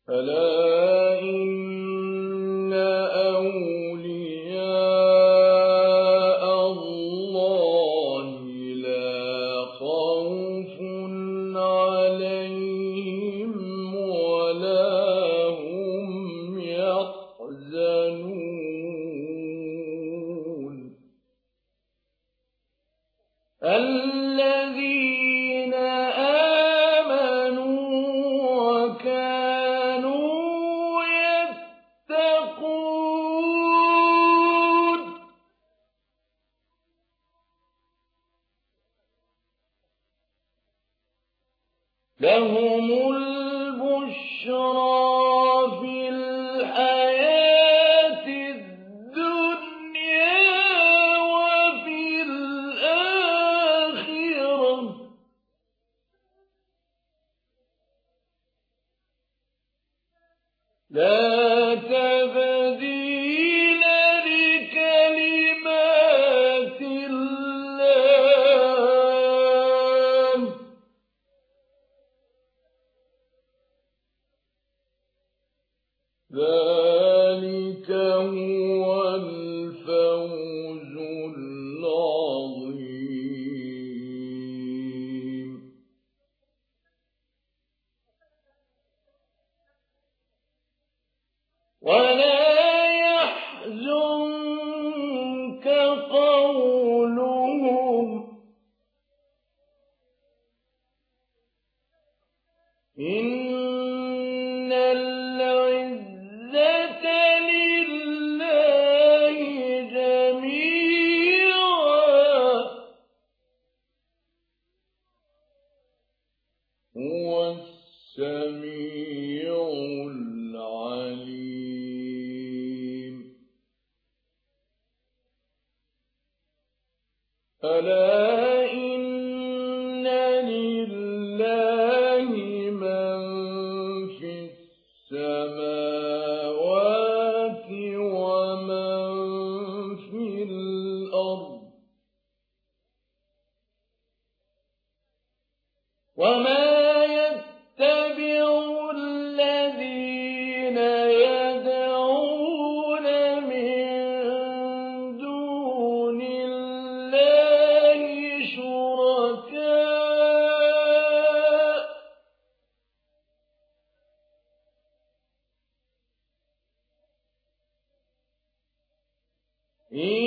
ألا إن أولياء الله لا خوف عليهم ولا هم يحزنون الذين آمنوا وكانوا يتقون لهم البشرى في الحياة الدنيا وفي الآخرة لا تبديل لكلمات الله ذلك هو الفوز العظيم ولا يحزنك قولهم إن العزة لله جميعا هو السميع العليم ألا إن لله من في السماوات ومن في الأرض وما يتبع الذين يدعون من دون الله شركاء إن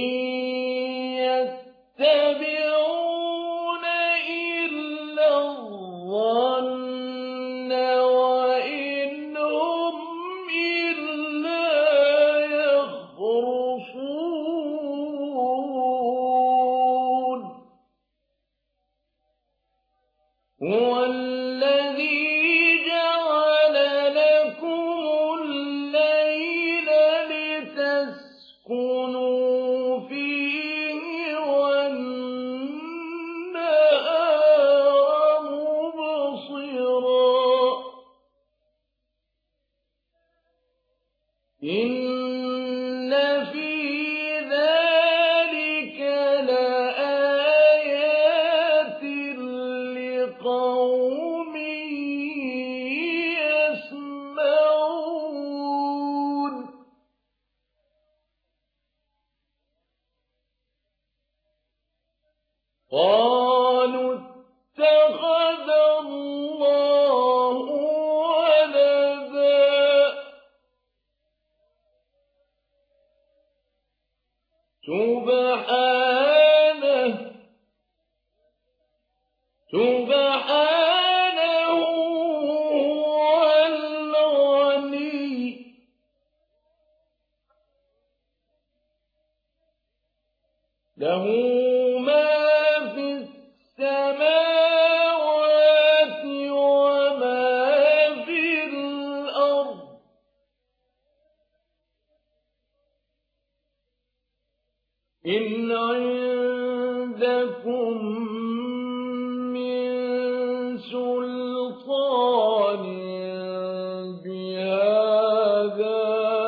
يتبعون إلا الظن وإن هم إلا يخرصون هو الذي جعل لكم الليل لتسكنوا فيه والنهار مبصرا إن في ذلك لآيات لقوم يسمعون قالوا اتخذ الله ولدا سبحانه هو الغني له ما في السماوات وما في الأرض إن عندكم من سلطان بهذا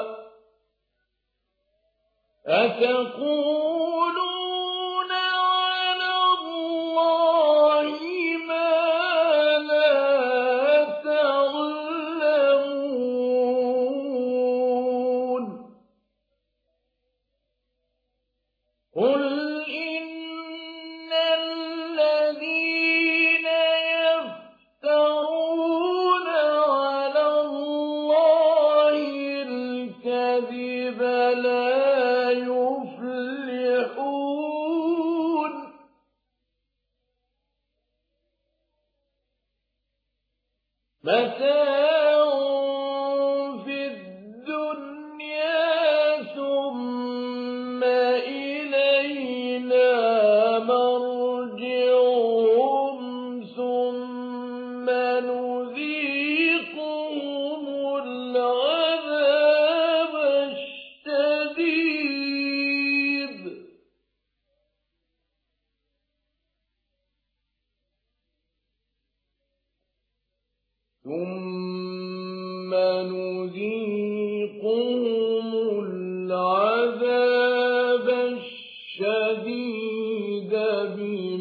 أتقولون على الله ما لا تعلمون متاع في الدنيا ثم إلينا مرجعهم ثم نذيقهم العذاب الشديد ثم نذيقهم العذاب الشديد